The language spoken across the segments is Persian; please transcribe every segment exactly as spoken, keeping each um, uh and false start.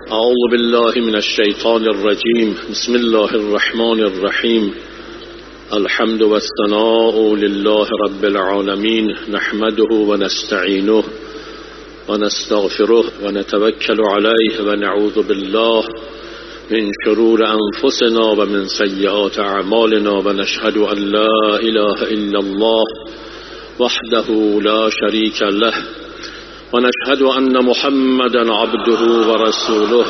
اعوذ بالله من الشیطان الرجیم. بسم الله الرحمن الرحیم. الحمد والثناء لله رب العالمین، نحمده ونستعینه ونستغفره ونتوکل علیه ونعوذ بالله من شرور انفسنا ومن سیئات اعمالنا ونشهد ان لا اله الا الله وحده لا شریک له ونشهد أن محمدا عبده ورسوله.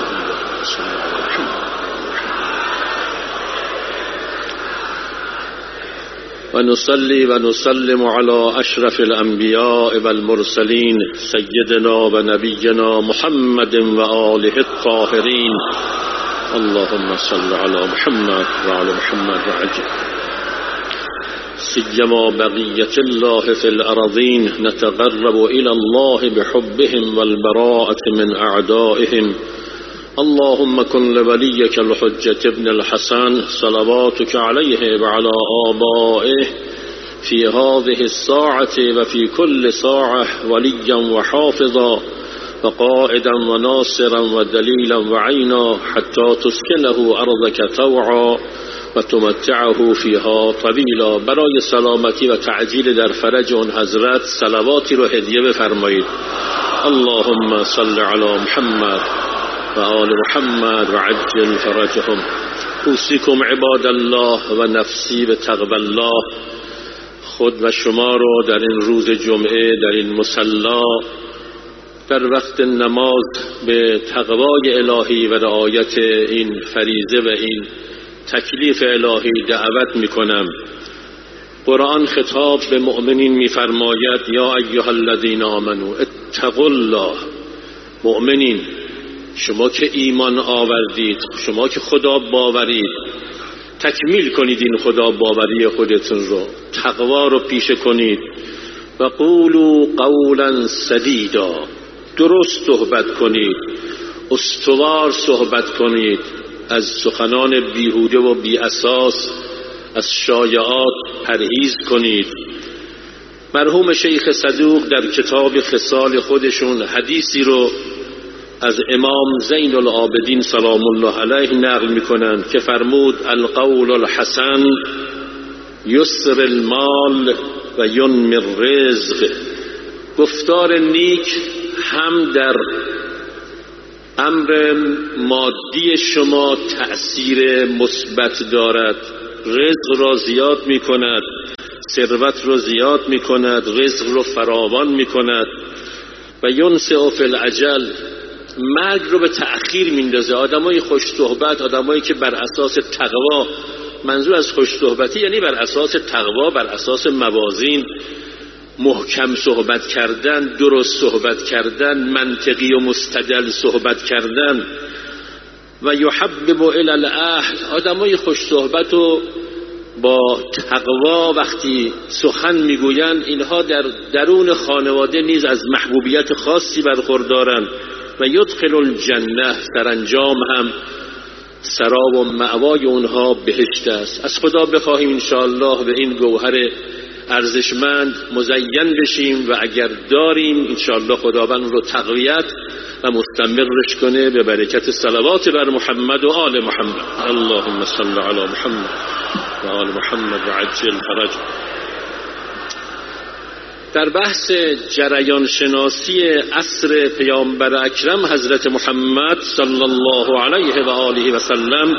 ونصلي ونسلم على أشرف الأنبياء والمرسلين سيدنا ونبينا محمد وآله الطاهرين. اللهم صل على محمد وعلى محمد وعجل سيما بقية الله في الأرضين. نتقرب إلى الله بحبهم والبراءة من أعدائهم. اللهم كن لوليك الحجة ابن الحسن صلواتك عليه وعلى آبائه في هذه الساعة وفي كل ساعة وليا وحافظا وقائدا وناصرا ودليلا وعينا حتى تسكنه أرضك طوعا و تمتعه فیها طویلا. برای سلامتی و تعجیل در فرج اون حضرت صلواتی رو هدیه بفرمایید. اللهم صل علی محمد و آل محمد و عجل فرجهم. اوصیکم عباد الله و نفسی به تقوی الله. خود و شما رو در این روز جمعه در این مصلا در وقت نماز به تقوای الهی و رعایت این فریضه و این تکلیف الهی دعوت میکنم. قرآن خطاب به مؤمنین میفرماید یا ایها الذین آمنوا اتقوا الله. مؤمنین، شما که ایمان آوردید، شما که خدا باورید، تکمیل کنید این خدا باوری خودتون رو، تقوا رو پیشه کنید. و قولوا قولا سدیدا. درست صحبت کنید، استوار صحبت کنید، از سخنان بیهوده و بی اساس، از شایعات پرهیز کنید. مرحوم شیخ صدوق در کتاب خصال خودشون حدیثی رو از امام زین العابدین سلام الله علیه نقل میکنن که فرمود القول الحسن یسر المال و ینمی الرزق. گفتار نیک هم در امر مادی شما تأثیر مثبت دارد، رزق را زیاد می کند، ثروت را زیاد می کند، رزق را فراوان می کند. و ینسع فی العجل، مرگ رو به تأخیر میندازه. آدمای خوش صحبت، آدمایی که بر اساس تقوا، منظور از خوش صحبتی یعنی بر اساس تقوا، بر اساس موازین، محکم صحبت کردن، درست صحبت کردن، منطقی و مستدل صحبت کردن. و یحبب الی الاهل، آدمای خوش صحبت و با تقوا وقتی سخن میگویند اینها در درون خانواده نیز از محبوبیت خاصی برخوردارند. و یدخل الجنه، سرانجام هم سرا و مأوای اونها بهشت است. از خدا بخواهیم انشاءالله به این گوهر ارزشمند مزین بشیم و اگر داریم انشاءالله خداوند رو تقویت و مستمرش کنه به برکت صلوات بر محمد و آل محمد. اللهم صل علی محمد و آل محمد و عجل فرج. در بحث جریان شناسی عصر پیامبر اکرم حضرت محمد صلی الله علیه و آله و سلم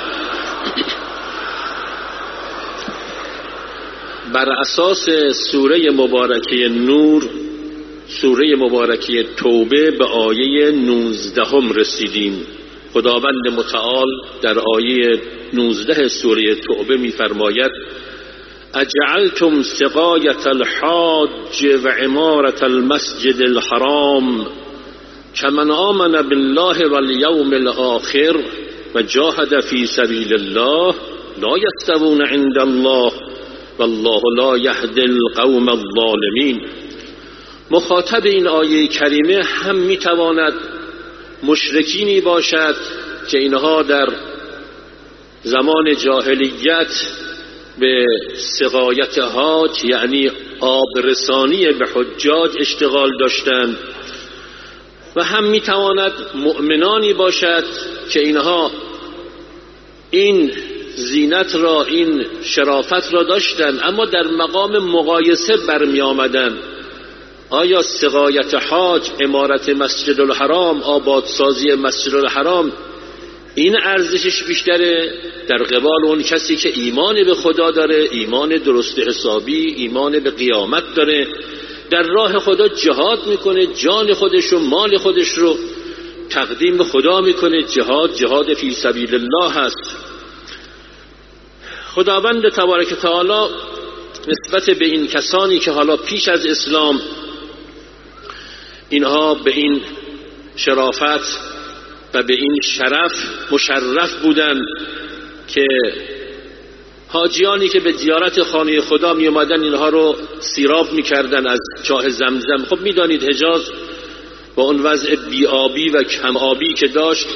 بر اساس سوره مبارکه نور، سوره مبارکه توبه، به آیه نوزدهم رسیدیم. خداوند متعال در آیه نوزده سوره توبه می‌فرماید اجعلتم سقایة الحاج و عمارة المسجد الحرام كمن آمن بالله والیوم الآخر و جاهد فی سبیل الله لا یستوون عند الله والله لا یهدی القوم الظالمین. مخاطب این آیه کریمه هم میتواند مشرکینی باشد که اینها در زمان جاهلیت به سقایت حاج یعنی آب رسانی به حجاج اشتغال داشتند و هم میتواند مؤمنانی باشد که اینها این زینت را، این شرافت را داشتند اما در مقام مقایسه برمی آمدند. آیا سقایت حاج، عمارت مسجد الحرام، آبادسازی مسجد الحرام این ارزشش بیشتره در قبال اون کسی که ایمان به خدا داره، ایمان درست حسابی، ایمان به قیامت داره، در راه خدا جهاد میکنه، جان خودش و مال خودش رو تقدیم به خدا میکنه. جهاد جهاد فی سبیل الله هست. خداوند تبارک تعالی نسبت به این کسانی که حالا پیش از اسلام اینها به این شرافت و به این شرف مشرف بودند که حاجیانی که به زیارت خانه خدا می اومدن اینها رو سیراب می کردن از چاه زمزم. خب می دانید حجاز با اون وضع بی‌آبی و کم آبی که داشت،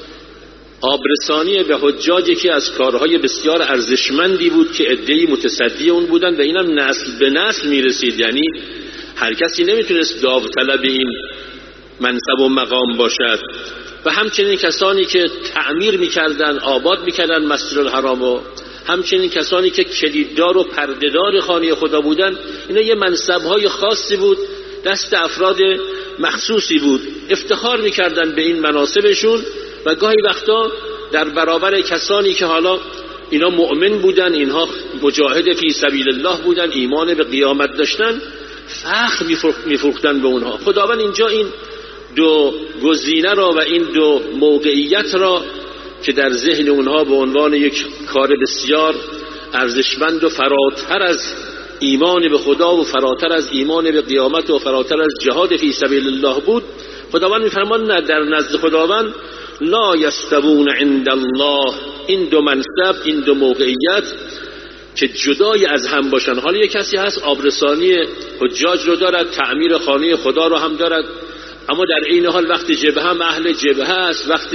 آبرسانی به حجاج که از کارهای بسیار ارزشمندی بود که عده‌ای متصدی اون بودن و اینم نسل به نسل می رسید. یعنی هر کسی نمیتونست داوطلب این منصب و مقام باشد. و همچنین کسانی که تعمیر میکردن، آباد میکردن مسجد الحرام و همچنین کسانی که کلیددار و پردهدار خانه خدا بودن، اینا یه منصبهای خاصی بود، دست افراد مخصوصی بود. افتخار میکردن به این مناصبشون و گاهی وقتا در برابر کسانی که حالا اینا مؤمن بودن، اینها مجاهد فی سبیل الله بودن، ایمان به قیامت داشتن، فخر میفروختن به اونها. خداوند اینجا این دو گزینه را و این دو موقعیت را که در ذهن اونها به عنوان یک کار بسیار ارزشمند و فراتر از ایمان به خدا و فراتر از ایمان به قیامت و فراتر از جهاد فی سبیل الله بود، خداوند می‌فرماید نه، در نزد خداوند لا یستوون عند الله، این دو منصب، این دو موقعیت که جدای از هم باشن. حالا یک کسی هست آبرسانی حجاج رو دارد، تعمیر خانه خدا رو هم دارد، اما در این حال وقت جبهه هم اهل جبهه است، وقت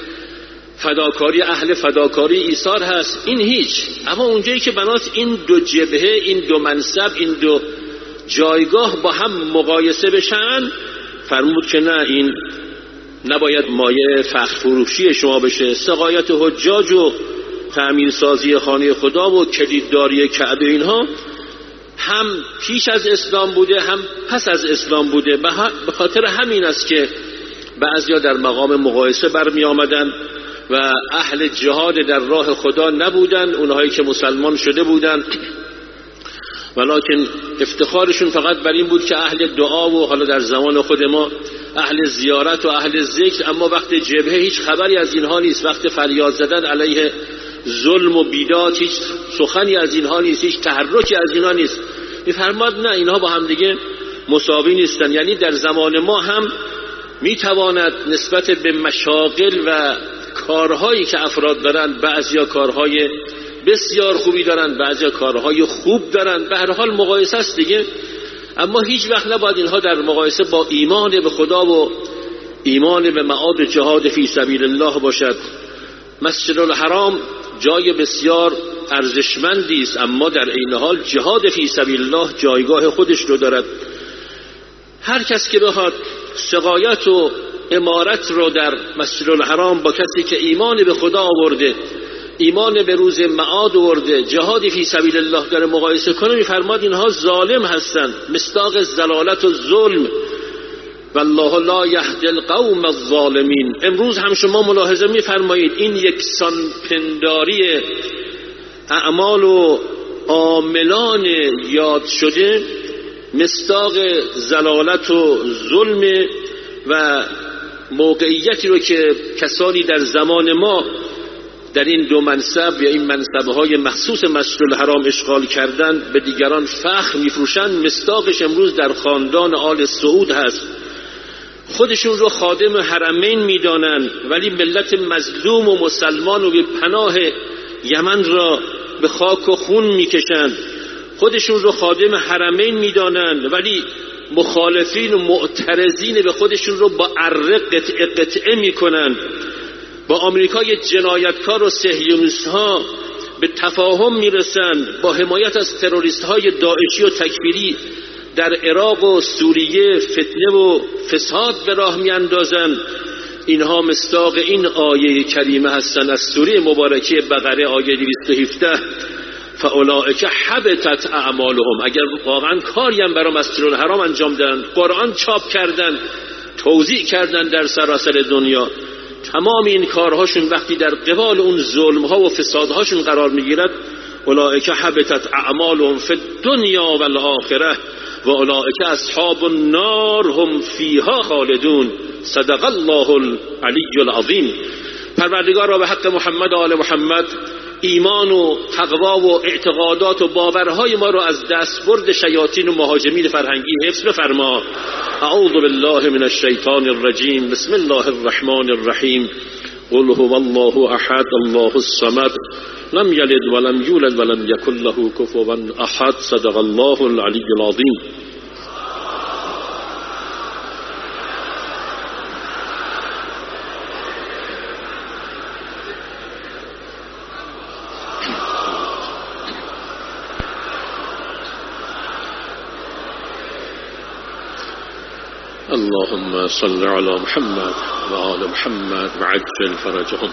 فداکاری اهل فداکاری ایثار هست. این هیچ. اما اونجایی که بناست این دو جبهه، این دو منصب، این دو جایگاه با هم مقایسه بشن، فرمود که نه، این نباید مایه فخر فروشی شما بشه. سقایت حجاج و تعمیرسازی خانه خدا و کلیدداری کعبه اینها هم پیش از اسلام بوده، هم پس از اسلام بوده. به خاطر همین است که بعضیا در مقام مقایسه برمی آمدن و اهل جهاد در راه خدا نبودن، اونهایی که مسلمان شده بودن، ولکن افتخارشون فقط بر این بود که اهل دعا و حالا در زمان خود ما اهل زیارت و اهل ذکر، اما وقت جبهه هیچ خبری از اینها نیست، وقت فریاد زدن علیه ظلم و بیداد هیچ سخنی از اینها نیست، هیچ تحرکی از اینها نیست. میفرماد نه، اینها با هم دیگه مساوی نیستن. یعنی در زمان ما هم میتواند نسبت به مشاغل و کارهایی که افراد دارند، بعضیا کارهای بسیار خوبی دارند، بعضیا کارهای خوب دارند، به هر حال مقایسه است دیگه، اما هیچ وقت نباید اینها در مقایسه با ایمان به خدا و ایمان به معاد جهاد فی سبیل الله باشد. مسجد الحرام جای بسیار ارزشمندی است، اما در عین حال جهاد فی سبیل الله جایگاه خودش رو دارد. هر کس که بخواد سقایت و عمارت رو در مسجد الحرام با کسی که ایمان به خدا آورده، ایمان به روز معاد آورده، جهاد فی سبیل الله داره مقایسه کنه، میفرماد اینها ظالم هستند، مصداق ضلالت و ظلم. والله لا یهدی القوم الظالمین. امروز هم شما ملاحظه میفرمایید این یکسان پنداری اعمال و عاملان یاد شده مصداق ضلالت و ظلم و موقعیتی رو که کسانی در زمان ما در این دو منصب یا این منصبهای مخصوص مسجد الحرام اشغال کردن به دیگران فخر میفروشند. مصداقش امروز در خاندان آل سعود هست. خودشون رو خادم حرمین میدانند ولی ملت مظلوم و مسلمان و به پناه یمن را به خاک و خون میکشند. خودشون رو خادم حرمین میدانند ولی مخالفین و معترضین به خودشون رو با اره قطعه قطعه میکنند. با آمریکای جنایتکار و صهیونیست ها به تفاهم میرسند، با حمایت از تروریست های داعشی و تکفیری در عراق و سوریه فتنه و فساد به راه میاندازند، اینها مصداق این آیه کریمه هستند از سوره مبارکه بقره آیه دویست و هفده: فاولئک حبطت اعمالهم. اگر واقعا کاری هم برای مسجد الحرام انجام دادن، قرآن چاپ کردن، توزیع کردن در سراسر دنیا، تمام این کارهاشون وقتی در قبال اون ظلمها و فسادهاشون قرار میگیرد، اولئک حبطت اعمالهم فی الدنیا والآخره و اولئک اصحاب النار هم فیها خالدون. صدق الله العلی العظیم. پروردگار را به حق محمد و آل محمد ایمان و تقوا و اعتقادات و باورهای ما را از دستبرد شیاطین و مهاجمین فرهنگی حفظ بفرما. اعوذ بالله من الشیطان الرجیم. بسم الله الرحمن الرحیم. قل هو الله احد الله الصمد لم یلد ولم یولد ولم یکن له کفوا احد. صدق الله العلی العظیم. اللهم صل على محمد و آل محمد و عجل فرجهم.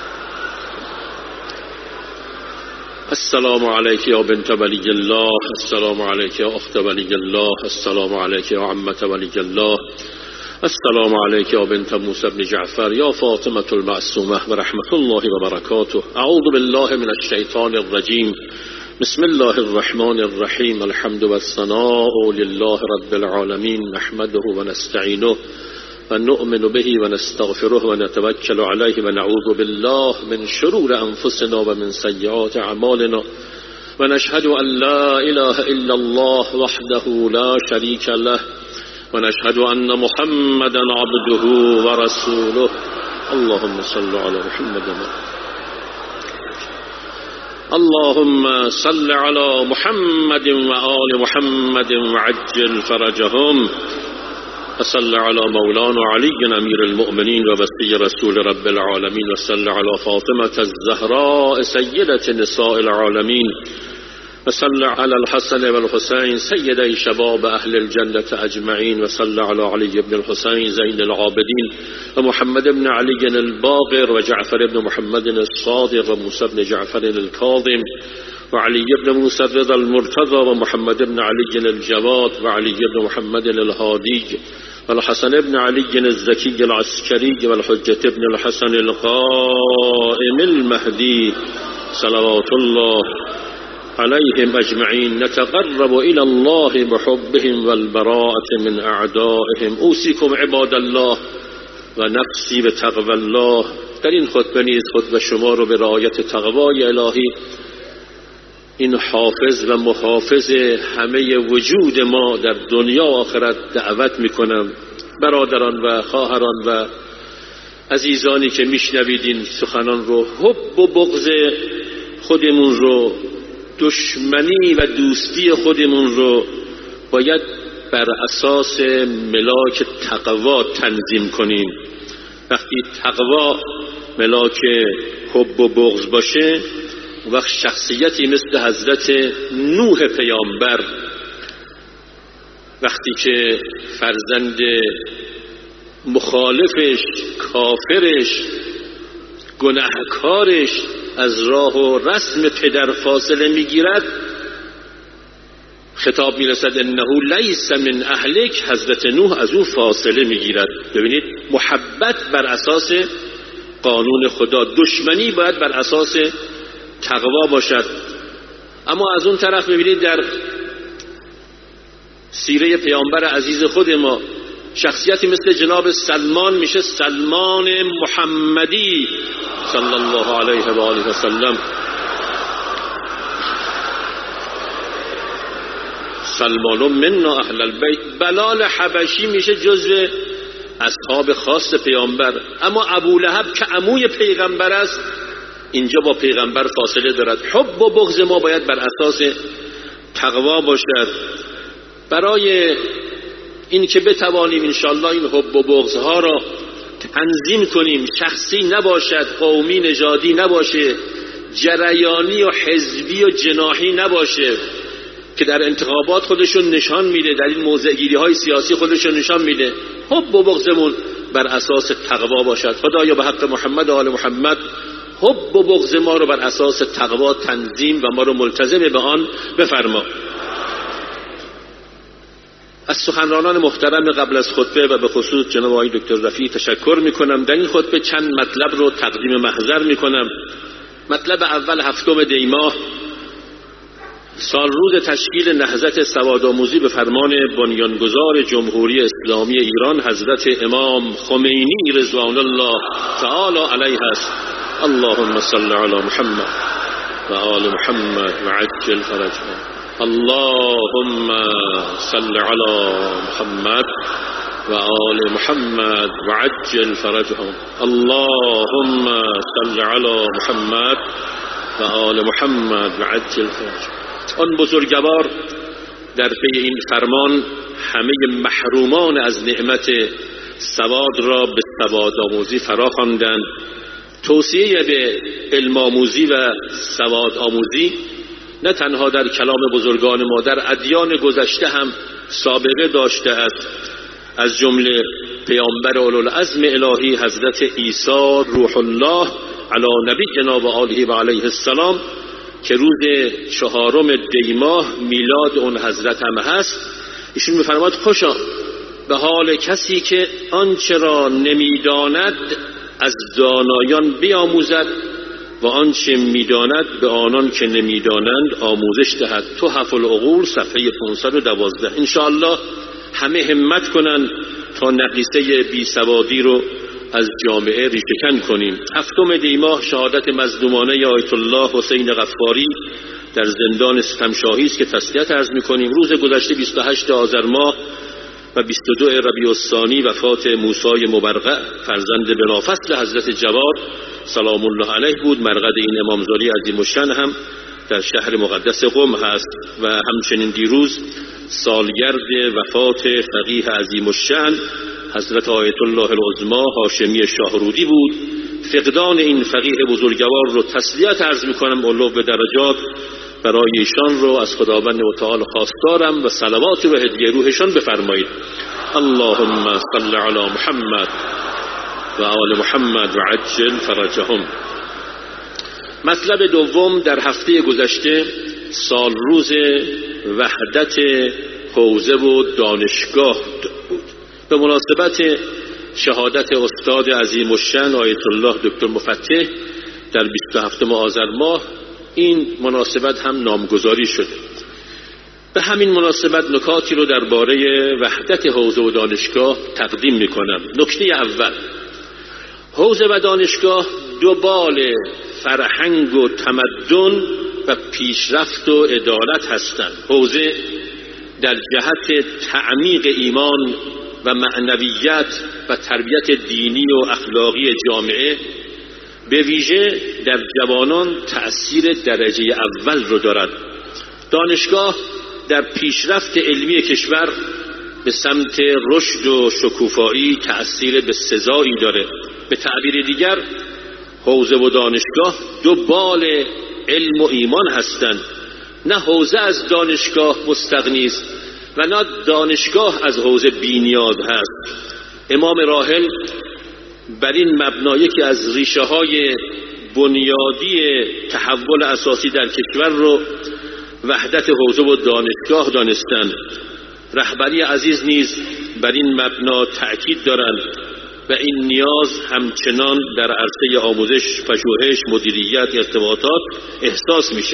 السلام عليك يا بنت ولي الله، السلام عليك يا أخت ولي الله، السلام عليك يا عمة ولي الله، السلام عليك يا بنت موسى بن جعفر، يا فاطمة المعصومة ورحمة الله وبركاته. أعوذ بالله من الشيطان الرجيم. بسم الله الرحمن الرحيم. الحمد والثناء لله رب العالمين، نحمده ونستعينه ونؤمن به ونستغفره ونتوكل عليه ونعوذ بالله من شرور أنفسنا ومن سيئات أعمالنا ونشهد أن لا إله إلا الله وحده لا شريك له ونشهد أن محمدا عبده ورسوله. اللهم صل على محمد. اللهم صل على محمد وآل محمد وعجل فرجهم. وصل على مولانا علي أمير المؤمنين ووصي رسول رب العالمين. وصل على فاطمة الزهراء سيدة نساء العالمين. وصل على الحسن والحسين سيدي شباب أهل الجنة أجمعين. وصل على علي بن الحسين زين العابدين ومحمد بن علي الباقر وجعفر بن محمد الصادق وموسى بن جعفر الكاظم وعلي بن موسى الرضا المرتضى ومحمد بن علي الجواد وعلي بن محمد الهادي والحسن بن علي الزكي العسكري والحجة بن الحسن القائم المهدي صلوات الله عليهم أجمعين. نتقرب إلى الله بحبهم والبراءة من أعدائهم. أوصيكم عباد الله و نفسی به تقوی الله. در این خطبه نیز خطبه شما رو به رعایت تقوای الهی، این حافظ و محافظ همه وجود ما در دنیا و آخرت دعوت میکنم. برادران و خواهران و عزیزانی که میشنوید این سخنان رو، حب و بغض خودمون رو، دشمنی و دوستی خودمون رو باید بر اساس ملاک تقوا تنظیم کنیم. وقتی تقوا ملاک حب و بغض باشه، وقت شخصیتی مثل حضرت نوح پیامبر وقتی که فرزند مخالفش، کافرش، گناهکارش از راه و رسم پدر فاصله میگیرد، خطاب میرسد انه لیس من اهلک، حضرت نوح از او فاصله میگیرد. ببینید، محبت بر اساس قانون خدا، دشمنی باید بر اساس تقوا باشد. اما از اون طرف میبینید در سیره پیامبر عزیز خود ما شخصیتی مثل جناب سلمان میشه سلمان محمدی صلی الله علیه و آله و سلم. سلمان منا اهل البیت. بلال حبشی میشه جزو اصحاب خاص پیامبر. اما ابولهب که عموی پیغمبر است، اینجا با پیغمبر فاصله دارد. حب و بغض ما باید بر اساس تقوا باشد. برای این که بتوانیم انشاءالله این حب و بغضها را تنظیم کنیم، شخصی نباشد، قومی نژادی نباشه، جریانی و حزبی و جناحی نباشه، که در انتخابات خودشون نشان میده، در این موضع‌گیری های سیاسی خودشون نشان میده. حب و بغضمون بر اساس تقوا باشد. خدایا به حق محمد و آل محمد حب و بغض ما رو بر اساس تقوا تنظیم و ما رو ملتزم به آن بفرما. از سخنرانان محترم قبل از خطبه و به خصوص جناب آقای دکتر رفیع تشکر میکنم. در این خطبه چند مطلب رو تقدیم محضر میکنم. مطلب اول هفتم دی ماه سال روز تشکیل نهضت سوادآموزی به فرمان بنیانگذار جمهوری اسلامی ایران حضرت امام خمینی رضوان الله تعالی علیه است. اللهم صل علی محمد و آل محمد و عجل فرجهم. اللهم صل علی محمد و آل محمد و عجل فرجهم. اللهم صل علی محمد و آل محمد و عجل فرجهم. آن بزرگوار در پی این فرمان همه محرومان از نعمت سواد را به سواد آموزی فرا خواندند. توصیه به علم آموزی و سواد آموزی نه تنها در کلام بزرگان ما، در ادیان گذشته هم سابقه داشته است. از جمله پیامبر اولوالعزم الهی حضرت عیسی روح الله علی نبینا و آله و علیه السلام که روز چهارم دی ماه میلاد اون حضرت هم هست، ایشون می‌فرماد خوشا به حال کسی که آنچه را نمیداند از دانایان بیاموزد و آنچه میداند به آنان که نمیدانند آموزش دهد. تحف العقول صفحه پانصد و دوازده. انشاءالله همه همت کنن تا نقیصه بی سوادی رو از جامعه ریشه‌کن کنیم. هفتم دی ماه شهادت مظلومانه آیت الله حسین غفاری در زندان ستمشاهی است که تسلیت عرض می‌کنیم. روز گذشته بیست و هشت آذر ماه و بیست و دو ربیع الثانی وفات موسی مبرقع فرزند بلافصل حضرت جواد سلام الله علیه بود. مرقد این امامزاده عظیم الشأن هم در شهر مقدس قم هست و همچنین دیروز سالگرد وفات فقیه عظیم الشأن حضرت آیت الله العظما هاشمی شاهرودی بود. فقدان این فقیه بزرگوار رو تسلیت عرض میکنم، علو به درجات برای ایشان رو از خداوند متعال خواستارم و صلوات و هدیه روحشان بفرمایید. اللهم صل علی محمد و آل محمد و عجل فرجهم. مطلب دوم در هفته گذشته سال روز وحدت حوزه و دانشگاه بود. به مناسبت شهادت استاد عظیم الشأن آیت الله دکتر مفتح در بیست و هفتم آذر ماه این مناسبت هم نامگذاری شده. به همین مناسبت نکاتی رو درباره وحدت حوزه و دانشگاه تقدیم میکنم. نکته اول، حوزه و دانشگاه دو بال فرهنگ و تمدن و پیشرفت و عدالت هستند. حوزه در جهت تعمیق ایمان و معنویت و تربیت دینی و اخلاقی جامعه به ویژه در جوانان تأثیر درجه اول رو دارد. دانشگاه در پیشرفت علمی کشور به سمت رشد و شکوفایی تأثیر به سزایی داره. به تعبیر دیگر حوزه و دانشگاه دو بال علم و ایمان هستند. نه حوزه از دانشگاه مستغنی است و نه دانشگاه از حوزه بی‌نیاز هست. امام راحل بر این مبنا که از ریشه های بنیادی تحول اساسی در کشور رو وحدت حوزه و دانشگاه دانستند. رهبری عزیز نیز بر این مبنا تأکید دارند و این نیاز همچنان در عرصه آموزش، پژوهش، مدیریت، ارتباطات احساس میشه.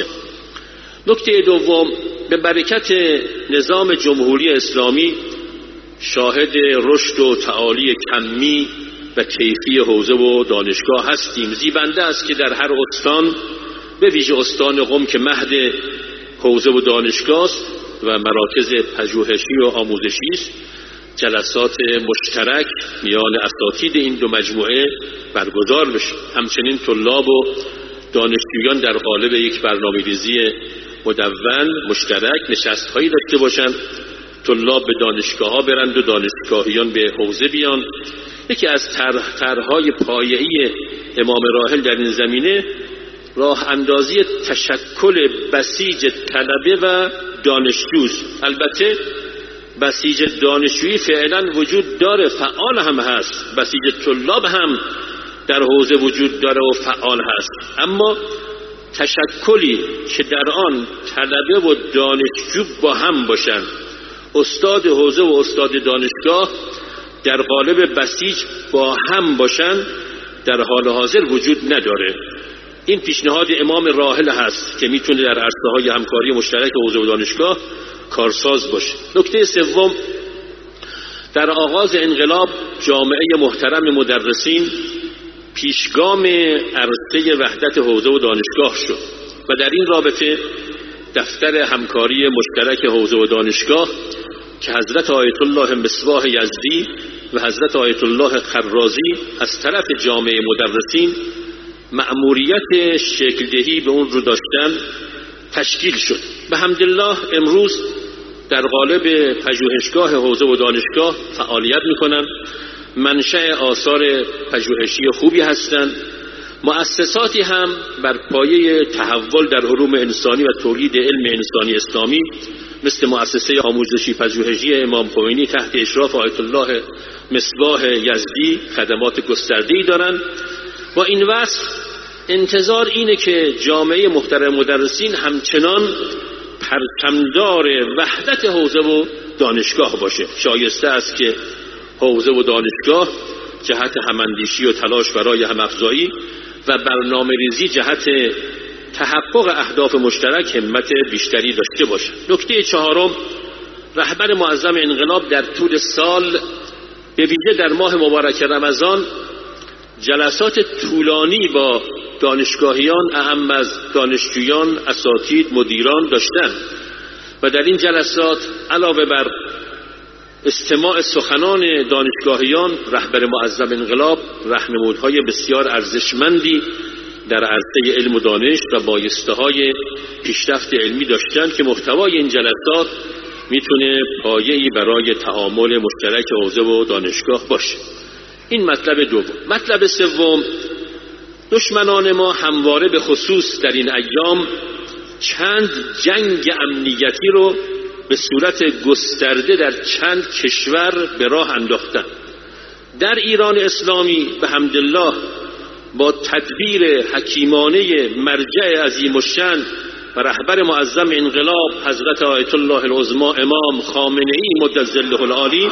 نکته دوم، به برکت نظام جمهوری اسلامی شاهد رشد و تعالی کمی و کیفی حوزه و دانشگاه هستیم. زیبنده است که در هر استان، به ویژه استان قم که مهد حوزه و دانشگاه است و مراکز پژوهشی و آموزشی است، جلسات مشترک میان اساتید این دو مجموعه برگزار بشه. همچنین طلاب و دانشجویان در قالب یک برنامه‌ریزی مدون مشترک نشست‌هایی داشته باشند. طلاب به دانشگاه ها برند و دانشگاهیان به حوزه بیان. یکی از طرح‌های پایه‌ای امام راحل در این زمینه راه اندازی تشکل بسیج طلبه و دانشجوست. البته بسیج دانشجویی فعلا وجود داره، فعال هم هست، بسیج طلاب هم در حوزه وجود داره و فعال هست، اما تشکلی که در آن طلبه و دانشجو با هم باشن، استاد حوزه و استاد دانشگاه در قالب بسیج با هم باشن، در حال حاضر وجود نداره. این پیشنهاد امام راحل هست که میتونه در عرصه‌های همکاری مشترک حوزه و دانشگاه کارساز باشه. نکته سوم، در آغاز انقلاب جامعه محترم مدرسین پیشگام عرصه وحدت حوزه و دانشگاه شد و در این رابطه دفتر همکاری مشترک حوزه و دانشگاه که حضرت آیت الله مصباح یزدی و حضرت آیت الله خرازی از طرف جامعه مدرسین مأموریت شکلدهی به اون رو داشتن تشکیل شد. به حمدالله امروز در قالب پژوهشگاه حوزه و دانشگاه فعالیت میکنن، منشأ آثار پژوهشی خوبی هستند. مؤسساتی هم بر پایه تحول در علوم انسانی و تولید علم انسانی اسلامی مثل مؤسسه آموزشی پژوهشی امام خمینی تحت اشراف آیت الله مصباح یزدی خدمات گسترده‌ای دارند. با این وصف انتظار اینه که جامعه محترم مدرسین همچنان پرچمدار وحدت حوزه و دانشگاه باشه. شایسته است که حوزه و دانشگاه جهت هماندیشی و تلاش برای همافزایی و برنامه‌ریزی جهت تحقق اهداف مشترک همت بیشتری داشته باشه. نکته چهارم، رهبر معظم انقلاب در طول سال به ویژه در ماه مبارک رمضان جلسات طولانی با دانشگاهیان اهم از دانشجویان، اساتید، مدیران داشتند و در این جلسات علاوه بر استماع سخنان دانشگاهیان رهبر معظم انقلاب راهنمودهای بسیار ارزشمندی در عرصه علم و دانش و بایسته‌های پیشرفت علمی داشتند که محتوای این جلسات میتونه پایه‌ای برای تعامل مشترک حوزه و دانشگاه باشه. این مطلب دوم. مطلب سوم، دشمنان ما همواره به خصوص در این ایام چند جنگ امنیتی رو به صورت گسترده در چند کشور به راه انداختن. در ایران اسلامی به حمدالله با تدبیر حکیمانه مرجع عظیم الشأن و رهبر معظم انقلاب حضرت آیت الله العظمی امام خامنه‌ای مد ظله العالی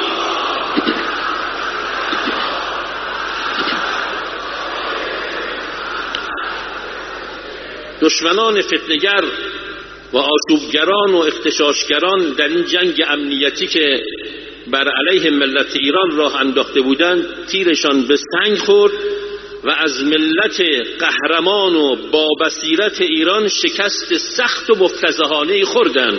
دشمنان فتنگر و آشوبگران و اختشاشگران در این جنگ امنیتی که بر علیه ملت ایران راه انداخته بودند تیرشان به سنگ خورد و از ملت قهرمان و با بصیرت ایران شکست سخت و مفتضحانه‌ای خوردند.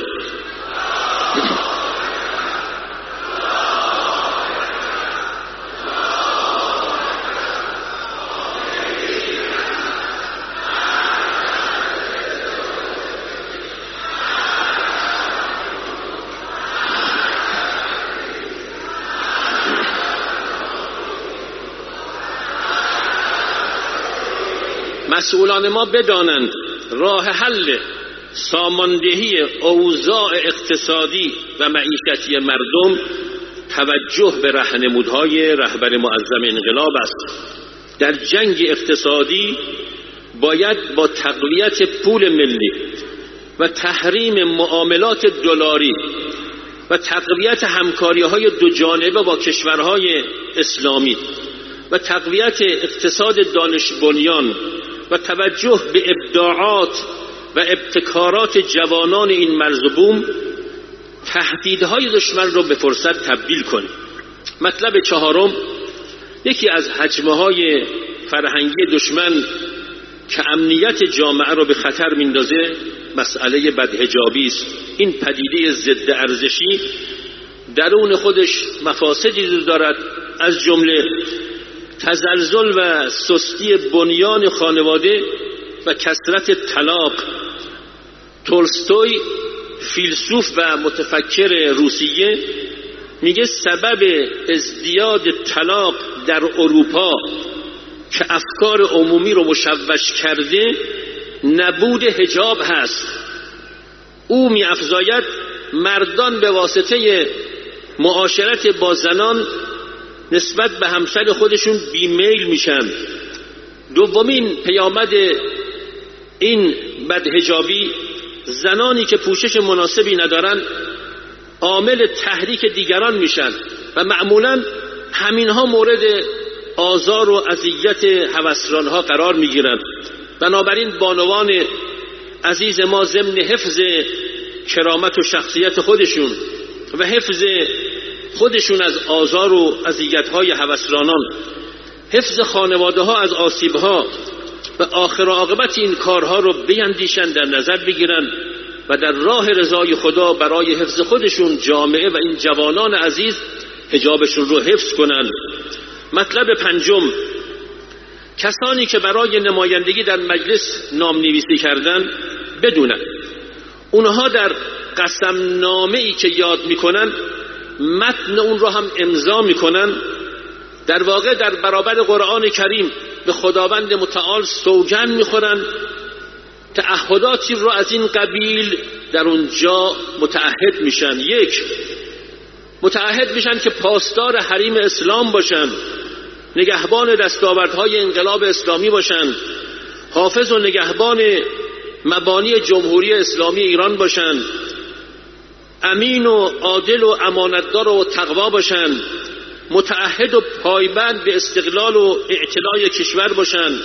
مسئولان ما بدانند راه حل ساماندهی اوضاع اقتصادی و معیشتی مردم توجه به راهنمودهای رهبر معظم انقلاب است. در جنگ اقتصادی باید با تقویت پول ملی و تحریم معاملات دلاری و تقویت همکاری‌های دو جانبه با کشورهای اسلامی و تقویت اقتصاد دانش بنیان و توجه به ابداعات و ابتکارات جوانان این مرز و بوم تهدیدهای دشمن را به فرصت تبدیل کنیم. مطلب چهارم، یکی از حجمه‌های فرهنگی دشمن که امنیت جامعه را به خطر میندازه مسئله بدحجابی است. این پدیده ضد ارزشی درون خودش مفاسدی دارد، از جمله تزلزل و سستی بنیان خانواده و کثرت طلاق. تولستوی فیلسوف و متفکر روسیه میگه سبب ازدیاد طلاق در اروپا که افکار عمومی رو مشوش کرده نبود حجاب هست. او می افزاید مردان به واسطه معاشرت با زنان نسبت به همسر خودشون بیمیل میشن. دومین پیامد این بدحجابی، زنانی که پوشش مناسبی ندارن عامل تحریک دیگران میشن و معمولا همینها مورد آزار و اذیت هوسرانها قرار میگیرند. بنابراین بانوان عزیز ما ضمن حفظ کرامت و شخصیت خودشون و حفظ خودشون از آزار و اذیت‌های هوسرانان، حفظ خانواده‌ها از آسیب‌ها و آخر عاقبت این کارها رو بیندیشن، در نظر بگیرن و در راه رضای خدا برای حفظ خودشون، جامعه و این جوانان عزیز حجابشون رو حفظ کنن. مطلب پنجم، کسانی که برای نمایندگی در مجلس نام نویسی کردن بدونن اونها در قسم نامه‌ای که یاد میکنن متن اون رو هم امضا میکنن. در واقع در برابر قرآن کریم به خداوند متعال سوگند میخورن، تعهداتی رو از این قبیل در اونجا متعهد میشن. یک، متعهد میشن که پاسدار حریم اسلام باشن، نگهبان دستاوردهای انقلاب اسلامی باشن، حافظ و نگهبان مبانی جمهوری اسلامی ایران باشن، امین و عادل و امانتدار و تقوا باشن، متعهد و پایبند به استقلال و اعتلاء کشور باشن،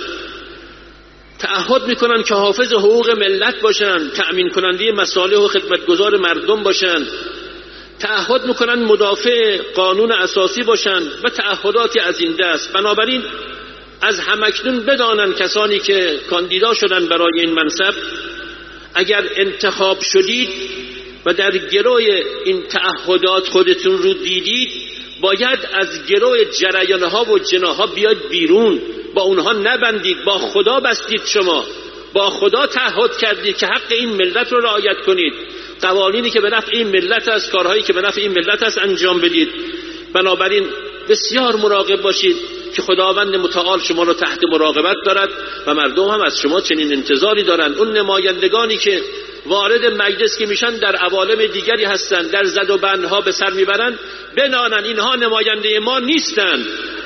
تعهد میکنن که حافظ حقوق ملت باشن، تأمین کننده مصالح و خدمتگزار مردم باشن، تعهد میکنن مدافع قانون اساسی باشن و تعهداتی از این دست. بنابراین از همکنون بدانن کسانی که کاندیدا شدن برای این منصب، اگر انتخاب شدید و در گروه این تعهدات خودتون رو دیدید، باید از گروه جریانها و جناها بیاد بیرون، با اونها نبندید، با خدا بستید، شما با خدا تعهد کردید که حق این ملت رو رعایت کنید، قوانینی که به نفع این ملت است، کارهایی که به نفع این ملت است انجام بدید. بنابراین بسیار مراقب باشید که خداوند متعال شما رو تحت مراقبت دارد و مردم هم از شما چنین انتظاری دارند. اون نمایندگانی که وارد مجلس که میشن در عوالم دیگری هستند، در زد و بندها به سر میبرند، بدانند اینها نماینده ما نیستند.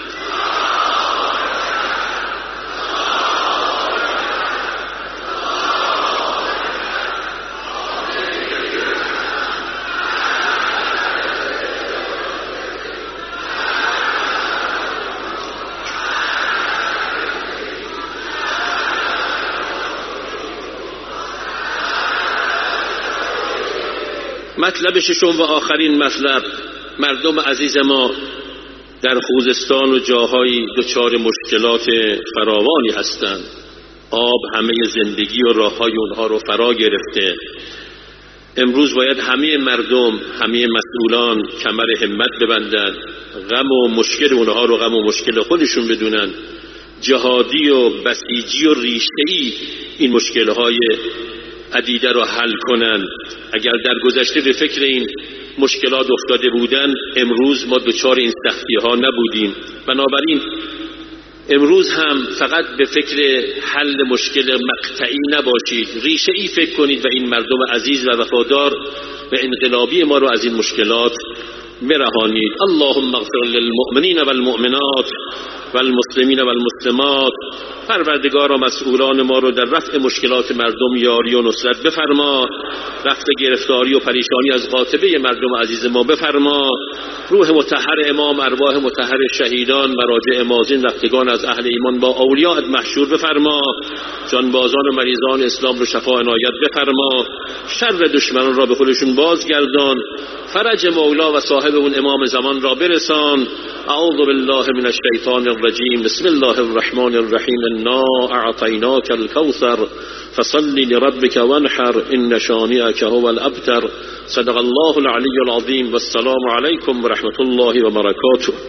مطلب ششم و آخرین مطلب، مردم عزیز ما در خوزستان و جاهای دچار مشکلات فراوانی هستند. آب همه زندگی و راههای اونها رو فرا گرفته. امروز باید همه مردم، همه مسئولان کمر همت ببندند، غم و مشکل اونها رو غم و مشکل خودشون بدونن، جهادی و بسیجی و ریشه‌ای این مشکلهای عدیده رو حل کنن. اگر در گذشته به فکر این مشکلات افتاده بودن، امروز ما دچار این سختی ها نبودیم. بنابراین امروز هم فقط به فکر حل مشکل مقطعی نباشید، ریشه ای فکر کنید و این مردم عزیز و وفادار و انقلابی ما رو از این مشکلات برهانید. اللهم اغفر للمؤمنین والمؤمنات والمسلمین والمسلمات. پروردگارا مسئولان ما رو در رفع مشکلات مردم یاری و نصرت بفرما، رفع گرفتاری و پریشانی از قاطبه مردم عزیز ما بفرما. روح مطهر امام، ارواح مطهر شهیدان، مراجع مازین رفتگان از اهل ایمان با اولیاءت محشور بفرما. جانبازان و مریضان اسلام رو شفا عنایت بفرما. شر دشمنان را به خودشون بازگردان. فرج مولا و صاحب اون امام زمان را برسان. اعوذ بالله من الشیطان الرجیم. بسم الله الرحمن الرحیم. انا اعطیناک الکوثر فصل لربک وانحر ان شانئک هو الابتر. صدق الله العلی العظیم. والسلام علیکم ورحمة الله وبرکاته.